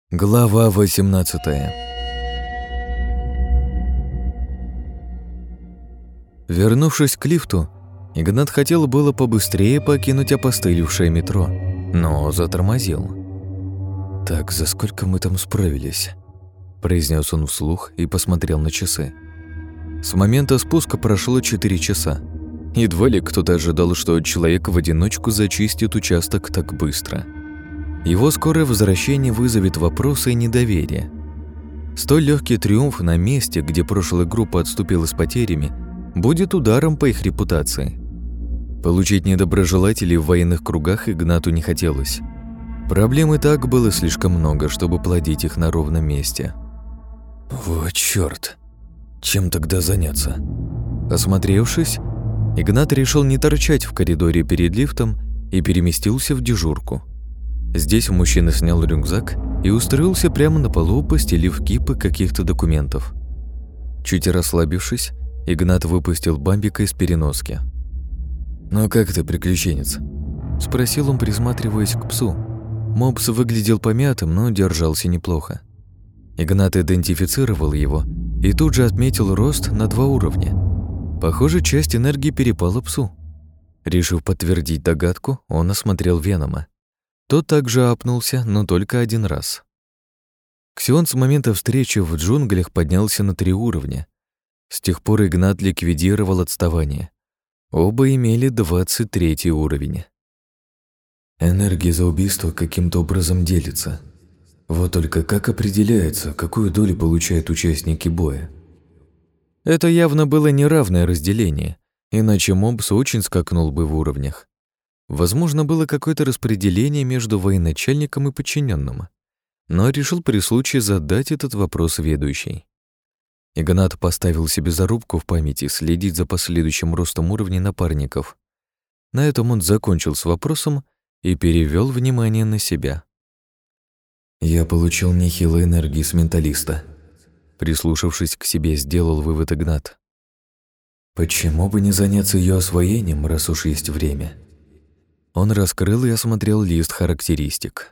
Глава 18. Вернувшись к лифту, Игнат хотел было побыстрее покинуть опостылевшее метро, но затормозил. «Так, за сколько мы там справились?» – произнес он вслух и посмотрел на часы. С момента спуска прошло 4 часа. Едва ли кто-то ожидал, что человек в одиночку зачистит участок так быстро. Его скорое возвращение вызовет вопросы и недоверие. Столь легкий триумф на месте, где прошлая группа отступила с потерями, будет ударом по их репутации. Получить недоброжелателей в военных кругах Игнату не хотелось. Проблем и так было слишком много, чтобы плодить их на ровном месте. Вот чёрт! Чем тогда заняться? Осмотревшись, Игнат решил не торчать в коридоре перед лифтом и переместился в дежурку. Здесь мужчина снял рюкзак и устроился прямо на полу, постелив кипы каких-то документов. Чуть расслабившись, Игнат выпустил Бамбика из переноски. «Ну как ты, приключенец?» – спросил он, присматриваясь к псу. Мопс выглядел помятым, но держался неплохо. Игнат идентифицировал его и тут же отметил рост на 2 уровня. Похоже, часть энергии перепала псу. Решив подтвердить догадку, он осмотрел Венома. Тот также апнулся, но только 1 раз. Ксион с момента встречи в джунглях поднялся на 3 уровня. С тех пор Игнат ликвидировал отставание. Оба имели 23 уровень. Энергия за убийство каким-то образом делится. Вот только как определяется, какую долю получают участники боя? Это явно было неравное разделение, иначе Мопс очень скакнул бы в уровнях. Возможно, было какое-то распределение между военачальником и подчиненным, но решил при случае задать этот вопрос ведущий. Игнат поставил себе зарубку в памяти следить за последующим ростом уровней напарников. На этом он закончил с вопросом и перевел внимание на себя. «Я получил нехилой энергии с менталиста», — прислушавшись к себе, сделал вывод Игнат. «Почему бы не заняться ее освоением, раз уж есть время?» Он раскрыл и осмотрел лист характеристик.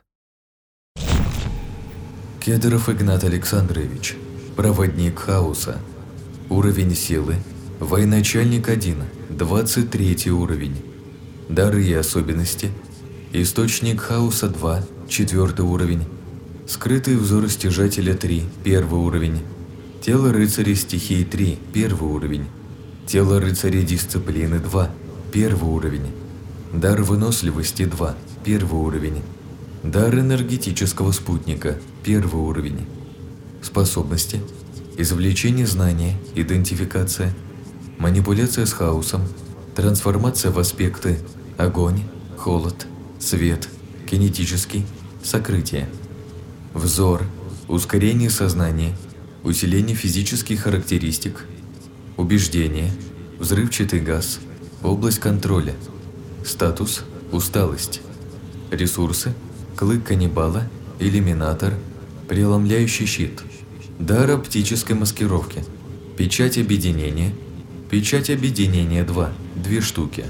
Кедров Игнат Александрович, проводник хаоса. Уровень силы. Военачальник 1, 23 уровень. Дары и особенности. Источник хаоса 2, 4 уровень. Скрытый взор стяжателя 3, 1 уровень. Тело рыцаря стихии 3, 1 уровень. Тело рыцаря дисциплины 2, 1 уровень. Дар выносливости 2, 1 уровень. Дар энергетического спутника, 1 уровень. Способности. Извлечение знания, идентификация, манипуляция с хаосом, трансформация в аспекты огонь, холод, свет, кинетический, сокрытие. Взор, ускорение сознания, усиление физических характеристик, убеждение, взрывчатый газ, область контроля. Статус – усталость. Ресурсы – клык каннибала, иллюминатор, преломляющий щит. Дар оптической маскировки. Печать объединения 2, 2 штуки.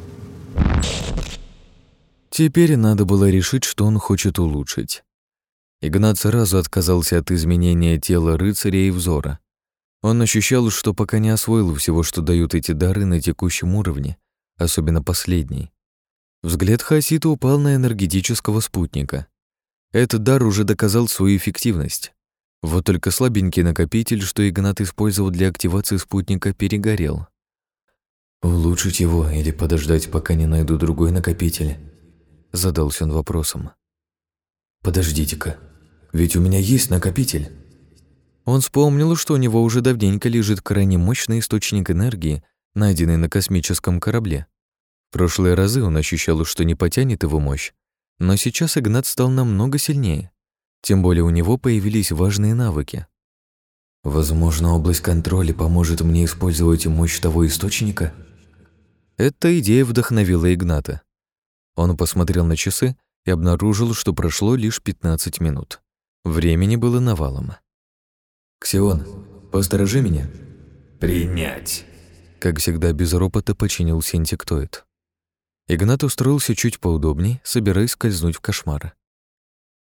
Теперь надо было решить, что он хочет улучшить. Игнат сразу отказался от изменения тела рыцаря и взора. Он ощущал, что пока не освоил всего, что дают эти дары на текущем уровне, особенно последний. Взгляд хаосита упал на энергетического спутника. Этот дар уже доказал свою эффективность. Вот только слабенький накопитель, что Игнат использовал для активации спутника, перегорел. «Улучшить его или подождать, пока не найду другой накопитель?» Задался он вопросом. «Подождите-ка, ведь у меня есть накопитель». Он вспомнил, что у него уже давненько лежит крайне мощный источник энергии, найденный на космическом корабле. В прошлые разы он ощущал, что не потянет его мощь, но сейчас Игнат стал намного сильнее. Тем более у него появились важные навыки. «Возможно, область контроля поможет мне использовать мощь того источника?» Эта идея вдохновила Игната. Он посмотрел на часы и обнаружил, что прошло лишь 15 минут. Времени было навалом. «Ксион, посторожи меня». «Принять!» Как всегда, без ропота подчинился инсектоид. Игнат устроился чуть поудобней, собираясь скользнуть в кошмар.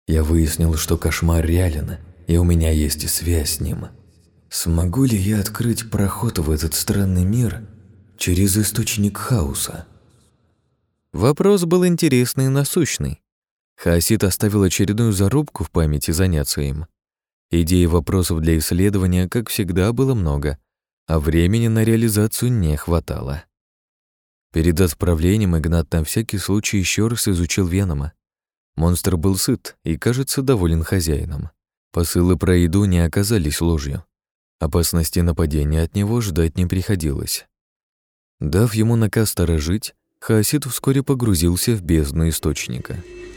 Я выяснил, что кошмар реален, и у меня есть связь с ним. Смогу ли я открыть проход в этот странный мир через источник хаоса? Вопрос был интересный и насущный. Хаосид оставил очередную зарубку в памяти заняться им. Идей и вопросов для исследования, как всегда, было много, а времени на реализацию не хватало. Перед отправлением Игнат на всякий случай еще раз изучил Венома. Монстр был сыт и, кажется, доволен хозяином. Посылы про еду не оказались ложью. Опасности нападения от него ждать не приходилось. Дав ему наказ сторожить, Хаосид вскоре погрузился в бездну источника.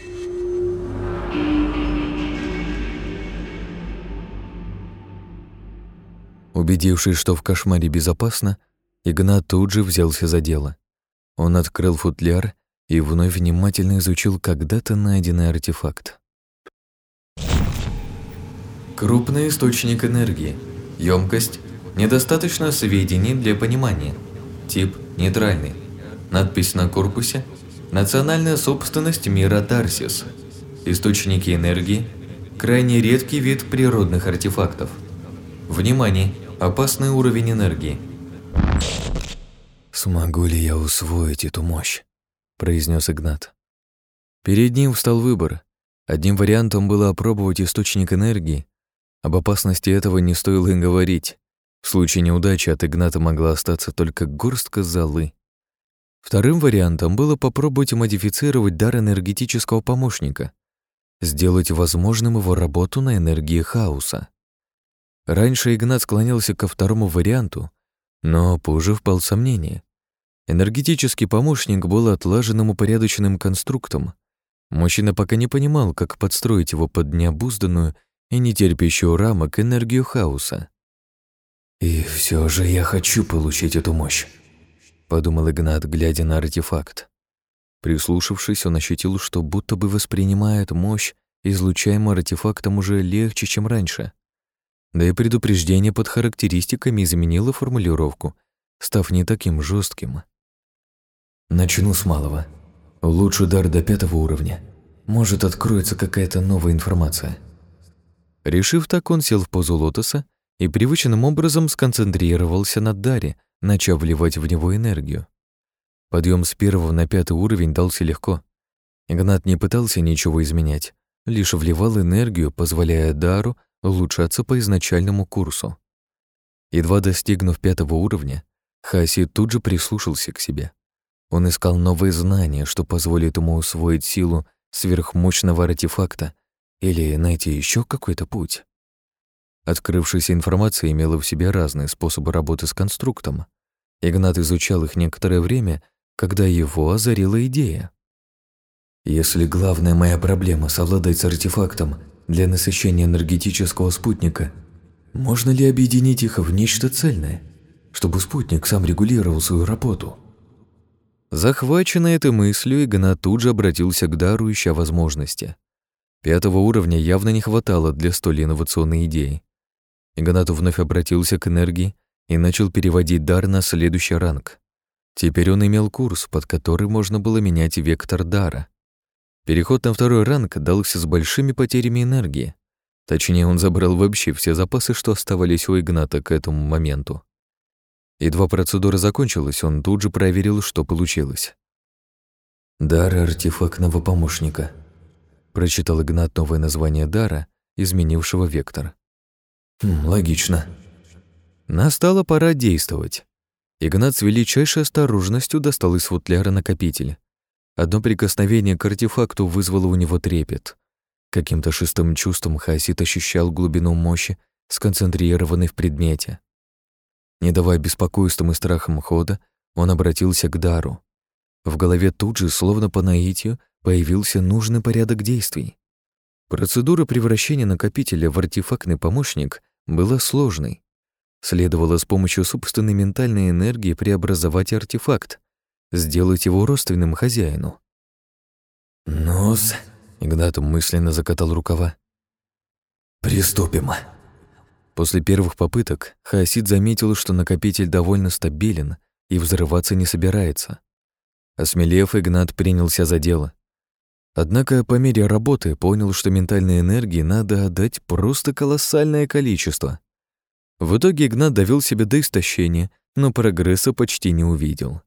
Убедившись, что в кошмаре безопасно, Игнат тут же взялся за дело. Он открыл футляр и вновь внимательно изучил когда-то найденный артефакт. Крупный источник энергии. Ёмкость. Недостаточно сведений для понимания. Тип нейтральный. Надпись на корпусе. Национальная собственность мира Тарсис. Источники энергии. Крайне редкий вид природных артефактов. Внимание! Опасный уровень энергии. «Смогу ли я усвоить эту мощь?» – произнес Игнат. Перед ним встал выбор. Одним вариантом было опробовать источник энергии. Об опасности этого не стоило и говорить. В случае неудачи от Игната могла остаться только горстка золы. Вторым вариантом было попробовать модифицировать дар энергетического помощника, сделать возможным его работу на энергии хаоса. Раньше Игнат склонялся ко второму варианту, но позже впал в сомнение. Энергетический помощник был отлаженным упорядоченным конструктом. Мужчина пока не понимал, как подстроить его под необузданную и нетерпящую рамок энергию хаоса. «И все же я хочу получить эту мощь», — подумал Игнат, глядя на артефакт. Прислушавшись, он ощутил, что будто бы воспринимает мощь, излучаемую артефактом, уже легче, чем раньше. Да и предупреждение под характеристиками изменило формулировку, став не таким жестким. «Начну с малого. Улучшу дар до 5 уровня. Может, откроется какая-то новая информация». Решив так, он сел в позу лотоса и привычным образом сконцентрировался на даре, начав вливать в него энергию. Подъем с 1 на 5 уровень дался легко. Игнат не пытался ничего изменять, лишь вливал энергию, позволяя дару улучшаться по изначальному курсу. Едва достигнув 5 уровня, Хаосид тут же прислушался к себе. Он искал новые знания, что позволит ему усвоить силу сверхмощного артефакта или найти еще какой-то путь. Открывшаяся информация имела в себе разные способы работы с конструктом. Игнат изучал их некоторое время, когда его озарила идея. «Если главная моя проблема — совладать с артефактом для насыщения энергетического спутника, можно ли объединить их в нечто цельное, чтобы спутник сам регулировал свою работу?» Захваченный этой мыслью, Игнат тут же обратился к дару, ища возможности. 5 уровня явно не хватало для столь инновационной идеи. Игнат вновь обратился к энергии и начал переводить дар на следующий ранг. Теперь он имел курс, под который можно было менять вектор дара. Переход на 2 ранг дался с большими потерями энергии. Точнее, он забрал вообще все запасы, что оставались у Игната к этому моменту. Едва процедура закончилась, он тут же проверил, что получилось. «Дар артефактного помощника», — прочитал Игнат новое название дара, изменившего вектор. «Логично». Настала пора действовать. Игнат с величайшей осторожностью достал из футляра накопитель. Одно прикосновение к артефакту вызвало у него трепет. Каким-то шестым чувством Хаосид ощущал глубину мощи, сконцентрированной в предмете. Не давая беспокойствам и страхам хода, он обратился к дару. В голове тут же, словно по наитию, появился нужный порядок действий. Процедура превращения накопителя в артефактный помощник была сложной. Следовало с помощью собственной ментальной энергии преобразовать артефакт, сделать его родственным хозяину. «Ну-с», — Игнат мысленно закатал рукава. «Приступим». После первых попыток Хаосид заметил, что накопитель довольно стабилен и взрываться не собирается. Осмелев, Игнат принялся за дело. Однако по мере работы понял, что ментальной энергии надо отдать просто колоссальное количество. В итоге Игнат довел себя до истощения, но прогресса почти не увидел.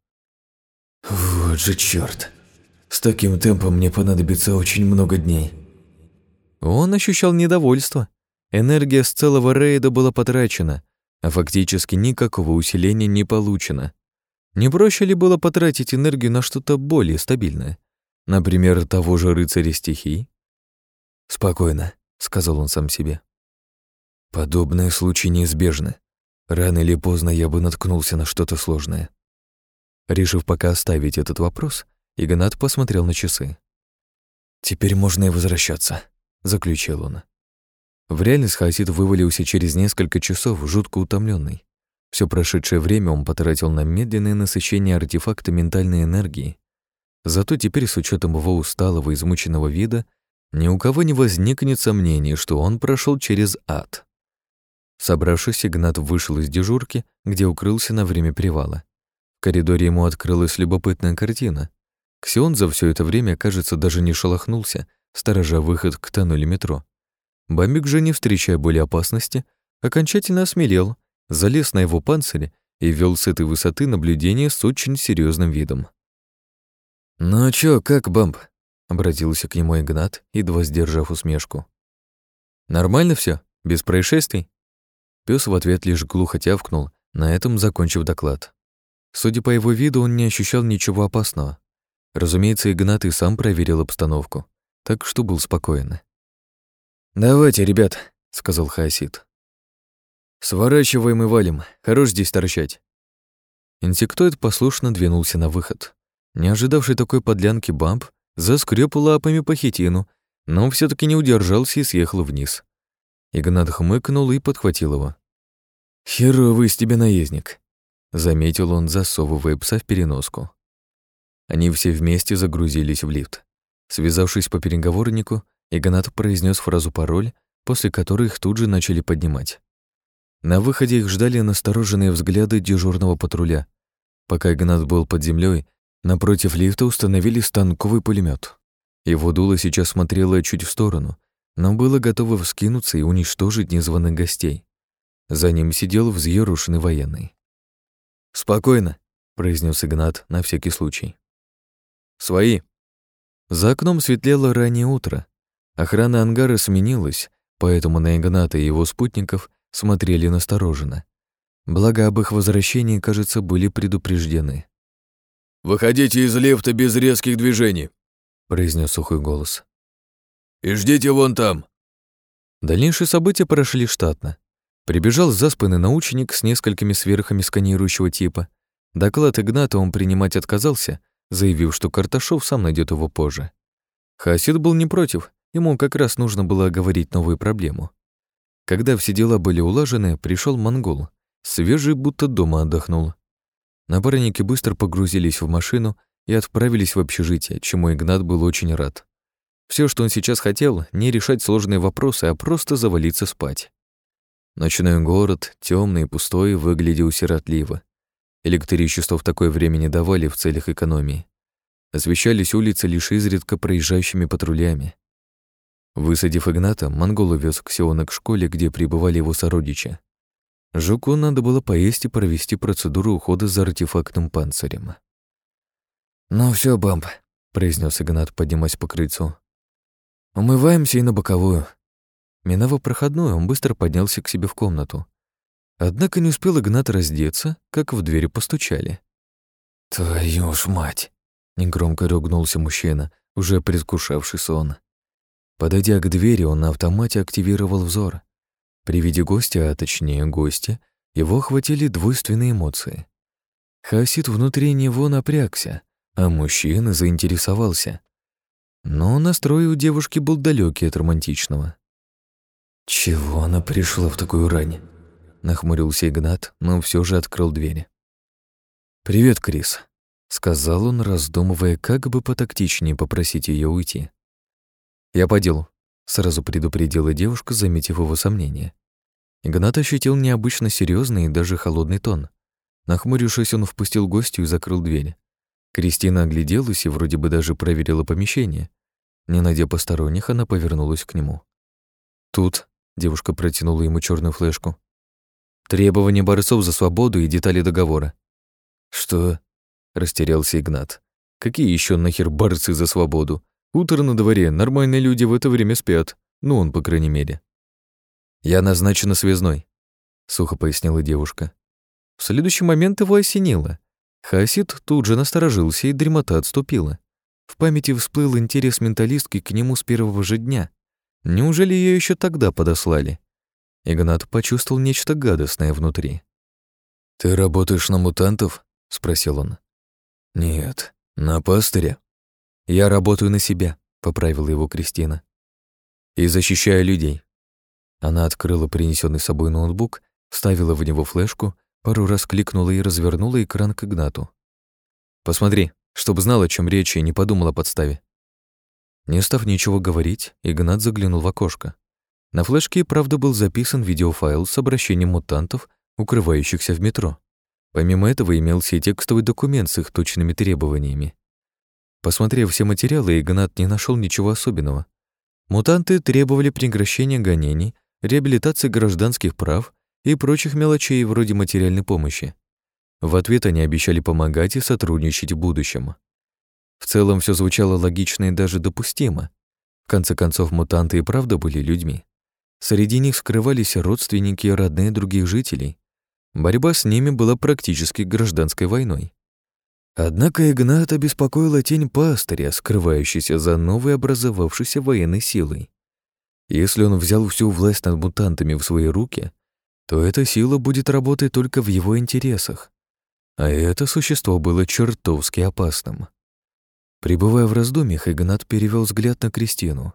Вот же чёрт. С таким темпом мне понадобится очень много дней. Он ощущал недовольство. Энергия с целого рейда была потрачена, а фактически никакого усиления не получено. Не проще ли было потратить энергию на что-то более стабильное? Например, того же рыцаря стихий? «Спокойно», — сказал он сам себе. «Подобные случаи неизбежны. Рано или поздно я бы наткнулся на что-то сложное». Решив пока оставить этот вопрос, Игнат посмотрел на часы. «Теперь можно и возвращаться», — заключил он. В реальность Хаосид вывалился через несколько часов, жутко утомленный. Все прошедшее время он потратил на медленное насыщение артефакта ментальной энергии. Зато теперь, с учетом его усталого, измученного вида, ни у кого не возникнет сомнений, что он прошел через ад. Собравшись, Игнат вышел из дежурки, где укрылся на время привала. В коридоре ему открылась любопытная картина. Ксион за все это время, кажется, даже не шелохнулся, сторожа выход к тоннелю метро. Бамбик же, не встречая более опасности, окончательно осмелел, залез на его панцирь и вел с этой высоты наблюдение с очень серьезным видом. «Ну чё, как, Бамб?» — обратился к нему Игнат, едва сдержав усмешку. «Нормально все? Без происшествий?» Пёс в ответ лишь глухо тявкнул, на этом закончив доклад. Судя по его виду, он не ощущал ничего опасного. Разумеется, Игнат и сам проверил обстановку, так что был спокоен. «Давайте, ребят», — сказал Хаосид. «Сворачиваем и валим. Хорош здесь торчать». Инсектоид послушно двинулся на выход. Не ожидавший такой подлянки Бамб заскрёб лапами по хитину, но все таки не удержался и съехал вниз. Игнат хмыкнул и подхватил его. «Херовый из тебя наездник», — заметил он, засовывая пса в переноску. Они все вместе загрузились в лифт. Связавшись по переговорнику, Игнат произнес фразу-пароль, после которой их тут же начали поднимать. На выходе их ждали настороженные взгляды дежурного патруля. Пока Игнат был под землей, напротив лифта установили станковый пулемет. Его дуло сейчас смотрело чуть в сторону, но было готово вскинуться и уничтожить незваных гостей. За ним сидел взъерушенный военный. «Спокойно», — произнес Игнат на всякий случай. «Свои». За окном светлело раннее утро. Охрана ангара сменилась, поэтому на Игната и его спутников смотрели настороженно. Благо, об их возвращении, кажется, были предупреждены. «Выходите из лифта без резких движений», — произнес сухой голос. «И ждите вон там». Дальнейшие события прошли штатно. Прибежал заспанный научник с несколькими сверхами сканирующего типа. Доклад Игната он принимать отказался, заявив, что Карташов сам найдет его позже. Хаосид был не против, ему как раз нужно было оговорить новую проблему. Когда все дела были улажены, пришел монгол, свежий, будто дома отдохнул. Напарники быстро погрузились в машину и отправились в общежитие, чему Игнат был очень рад. Все, что он сейчас хотел, не решать сложные вопросы, а просто завалиться спать. Ночной город, темный и пустой, выглядел сиротливо. Электричество в такое время не давали в целях экономии. Освещались улицы лишь изредка проезжающими патрулями. Высадив Игната, монгол увез Ксиона к школе, где пребывали его сородичи. Жуку надо было поесть и провести процедуру ухода за артефактным панцирем. «Ну все, Бамб», — произнес Игнат, поднимаясь по крыльцу. «Умываемся и на боковую». Миновав проходную, он быстро поднялся к себе в комнату. Однако не успел Игнат раздеться, как в дверь постучали. «Твою ж мать!» — негромко ругнулся мужчина, уже предвкушавший сон. Подойдя к двери, он на автомате активировал взор. При виде гостя, а точнее гостя, его охватили двойственные эмоции. Хаосид внутри него напрягся, а мужчина заинтересовался. Но настрой у девушки был далекий от романтичного. «Чего она пришла в такую рань?» — нахмурился Игнат, но все же открыл двери. «Привет, Крис», — сказал он, раздумывая, как бы потактичнее попросить ее уйти. «Я по делу», — сразу предупредила девушка, заметив его сомнения. Игнат ощутил необычно серьезный и даже холодный тон. Нахмурившись, он впустил гостью и закрыл дверь. Кристина огляделась и вроде бы даже проверила помещение. Не найдя посторонних, она повернулась к нему. «Тут», — девушка протянула ему черную флешку, «требования борцов за свободу и детали договора». «Что?» — растерялся Игнат. «Какие еще нахер борцы за свободу? Утро на дворе, нормальные люди в это время спят. Ну, он, по крайней мере». «Я назначена связной», — сухо пояснила девушка. В следующий момент его осенило. Хаосид тут же насторожился, и дремота отступила. В памяти всплыл интерес менталистки к нему с первого же дня. Неужели ее еще тогда подослали? Игнат почувствовал нечто гадостное внутри. «Ты работаешь на мутантов?» — спросил он. «Нет, на пастыря». «Я работаю на себя», — поправила его Кристина. «И защищаю людей». Она открыла принесенный с собой ноутбук, вставила в него флешку, пару раз кликнула и развернула экран к Игнату. «Посмотри, чтобы знал, о чем речь, и не подумал о подставе». Не став ничего говорить, Игнат заглянул в окошко. На флешке, правда, был записан видеофайл с обращением мутантов, укрывающихся в метро. Помимо этого имелся и текстовый документ с их точными требованиями. Посмотрев все материалы, Игнат не нашел ничего особенного. Мутанты требовали прекращения гонений, реабилитации гражданских прав и прочих мелочей вроде материальной помощи. В ответ они обещали помогать и сотрудничать в будущем. В целом все звучало логично и даже допустимо. В конце концов, мутанты и правда были людьми. Среди них скрывались родственники и родные других жителей. Борьба с ними была практически гражданской войной. Однако Игната беспокоила тень пастыря, скрывающаяся за новой образовавшейся военной силой. Если он взял всю власть над мутантами в свои руки, то эта сила будет работать только в его интересах. А это существо было чертовски опасным. Пребывая в раздумьях, Игнат перевел взгляд на Кристину.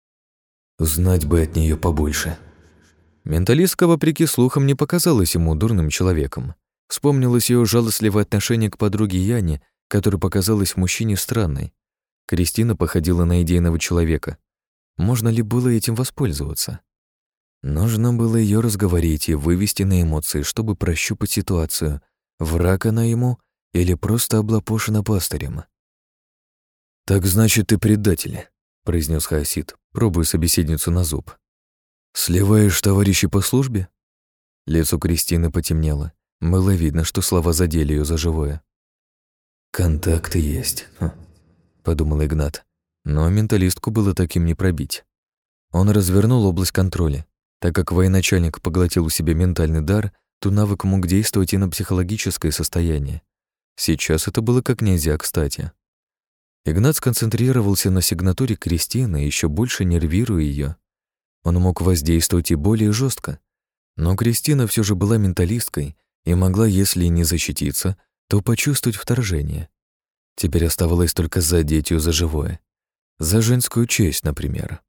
Знать бы от нее побольше. Менталистка, вопреки слухам, не показалась ему дурным человеком. Вспомнилось ее жалостливое отношение к подруге Яне, которая показалась мужчине странной. Кристина походила на идейного человека. Можно ли было этим воспользоваться? Нужно было ее разговорить и вывести на эмоции, чтобы прощупать ситуацию. Враг она ему или просто облапошена пастырем? «Так значит, ты предатель», — произнес Хаосид, пробуя собеседницу на зуб. «Сливаешь товарищей по службе?» Лицо Кристины потемнело. Было видно, что слова задели ее за живое. «Контакты есть», — подумал Игнат. Но менталистку было таким не пробить. Он развернул область контроля. Так как военачальник поглотил у себя ментальный дар, то навык мог действовать и на психологическое состояние. Сейчас это было как нельзя кстати. Игнат сконцентрировался на сигнатуре Кристины, еще больше нервируя ее. Он мог воздействовать и более жестко, но Кристина все же была менталисткой и могла, если не защититься, то почувствовать вторжение. Теперь оставалось только задеть ее за живое. За женскую честь, например.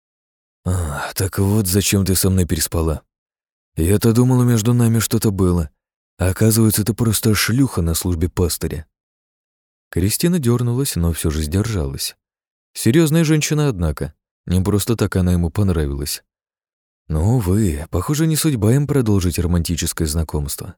Так вот зачем ты со мной переспала. Я-то думала, между нами что-то было. А оказывается, ты просто шлюха на службе пастыря». Кристина дернулась, но все же сдержалась. Серьезная женщина, однако. Не просто так она ему понравилась. Но, увы, похоже, не судьба им продолжить романтическое знакомство.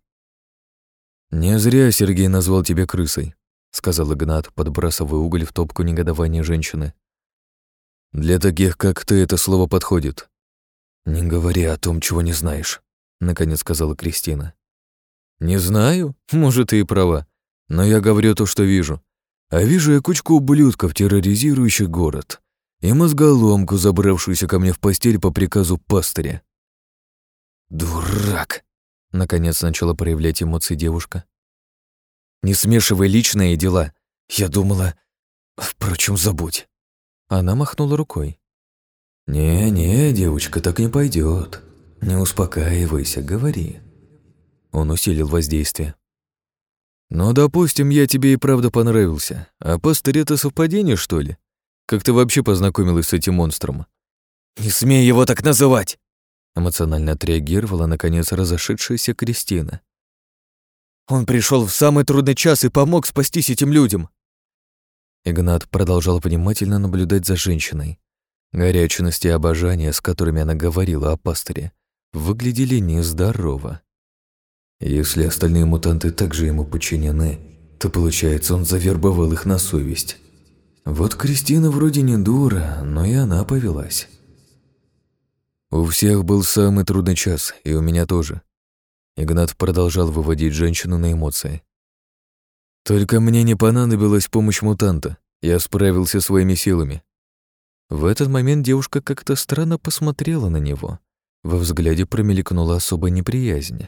«Не зря Сергей назвал тебя крысой», — сказал Игнат, подбрасывая уголь в топку негодования женщины. «Для таких, как ты, это слово подходит». «Не говори о том, чего не знаешь», — наконец сказала Кристина. «Не знаю, может, ты и права, но я говорю то, что вижу. А вижу я кучку ублюдков, терроризирующих город, и мозголомку, забравшуюся ко мне в постель по приказу пастыря». «Дурак!» — наконец начала проявлять эмоции девушка. «Не смешивай личные дела. Я думала... Впрочем, забудь». Она махнула рукой. «Не-не, девочка, так не пойдет. Не успокаивайся, говори». Он усилил воздействие. «Ну, допустим, я тебе и правда понравился. А пастырь — это совпадение, что ли? Как ты вообще познакомилась с этим монстром?» «Не смей его так называть!» Эмоционально отреагировала, наконец, разошедшаяся Кристина. «Он пришел в самый трудный час и помог спастись этим людям!» Игнат продолжал внимательно наблюдать за женщиной. Горячность и обожание, с которыми она говорила о пастыре, выглядели нездорово. «Если остальные мутанты также ему подчинены, то, получается, он завербовал их на совесть. Вот Кристина вроде не дура, но и она повелась. У всех был самый трудный час, и у меня тоже. Игнат продолжал выводить женщину на эмоции. Только мне не понадобилась помощь мутанта, я справился своими силами. В этот момент девушка как-то странно посмотрела на него. Во взгляде промелькнула особая неприязнь.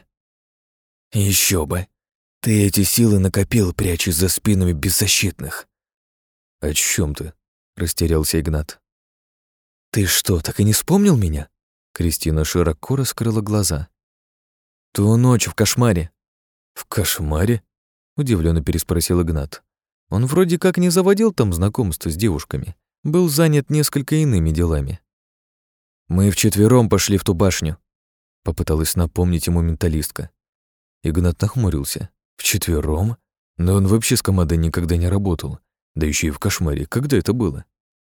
Еще бы! Ты эти силы накопил, прячась за спинами беззащитных. О чем ты? Растерялся Игнат. Ты что, так и не вспомнил меня? Кристина широко раскрыла глаза. Ту ночь в кошмаре. В кошмаре? Удивленно переспросил Игнат. Он вроде как не заводил там знакомства с девушками, был занят несколько иными делами. Мы вчетвером пошли в ту башню, попыталась напомнить ему менталистка. Игнат нахмурился. Вчетвером? Но он вообще с командой никогда не работал. Да еще и в кошмаре. Когда это было?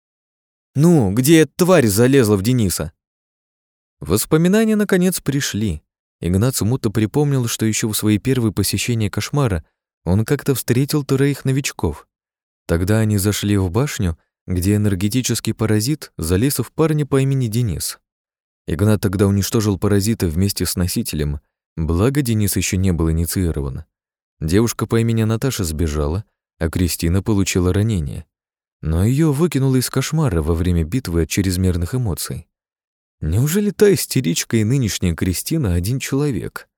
Ну, где эта тварь залезла в Дениса? Воспоминания наконец пришли. Игнат смутно припомнил, что еще в свои первые посещения кошмара он как-то встретил троих новичков. Тогда они зашли в башню, где энергетический паразит залез в парня по имени Денис. Игнат тогда уничтожил паразита вместе с носителем, благо Денис еще не был инициирован. Девушка по имени Наташа сбежала, а Кристина получила ранение. Но ее выкинуло из кошмара во время битвы от чрезмерных эмоций. Неужели та истеричка и нынешняя Кристина один человек?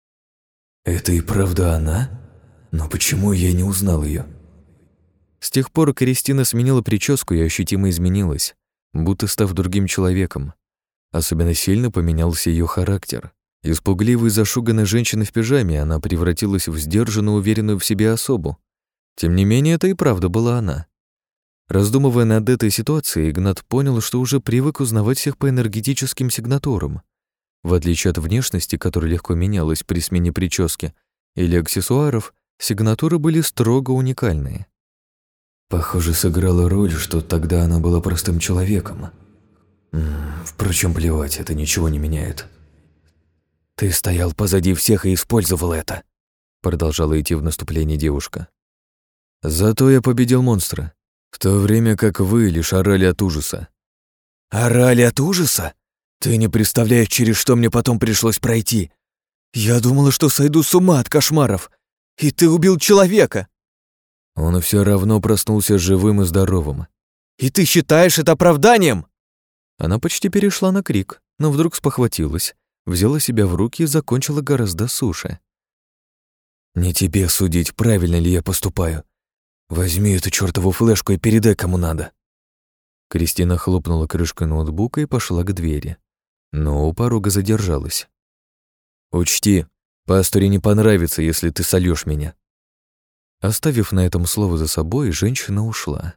Это и правда она? Но почему я не узнал ее? С тех пор Кристина сменила прическу и ощутимо изменилась, будто став другим человеком. Особенно сильно поменялся ее характер. Из пугливой зашуганной женщины в пижаме она превратилась в сдержанную, уверенную в себе особу. Тем не менее, это и правда была она. Раздумывая над этой ситуацией, Игнат понял, что уже привык узнавать всех по энергетическим сигнатурам. В отличие от внешности, которая легко менялась при смене прически или аксессуаров, сигнатуры были строго уникальные. Похоже, сыграла роль, что тогда она была простым человеком. Впрочем, плевать, это ничего не меняет. «Ты стоял позади всех и использовал это», — продолжала идти в наступление девушка. «Зато я победил монстра, в то время как вы лишь орали от ужаса». «Орали от ужаса? Ты не представляешь, через что мне потом пришлось пройти. Я думала, что сойду с ума от кошмаров, и ты убил человека». Он все равно проснулся живым и здоровым. «И ты считаешь это оправданием?» Она почти перешла на крик, но вдруг спохватилась, взяла себя в руки и закончила гораздо суше. «Не тебе судить, правильно ли я поступаю. Возьми эту чёртову флешку и передай кому надо». Кристина хлопнула крышкой ноутбука и пошла к двери, но у порога задержалась. «Учти, пасторе не понравится, если ты сольёшь меня». Оставив на этом слово за собой, женщина ушла.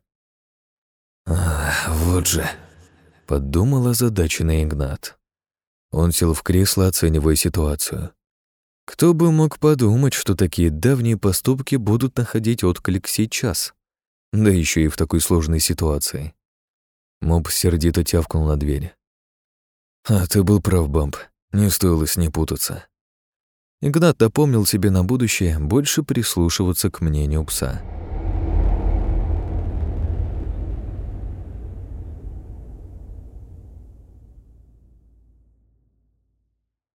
Вот же», — подумал озадаченный Игнат. Он сел в кресло, оценивая ситуацию. Кто бы мог подумать, что такие давние поступки будут находить отклик сейчас, да еще и в такой сложной ситуации. Моб сердито тявкнул на дверь. «А ты был прав, Бамп, не стоило с ней путаться». Игнат напомнил себе на будущее больше прислушиваться к мнению пса.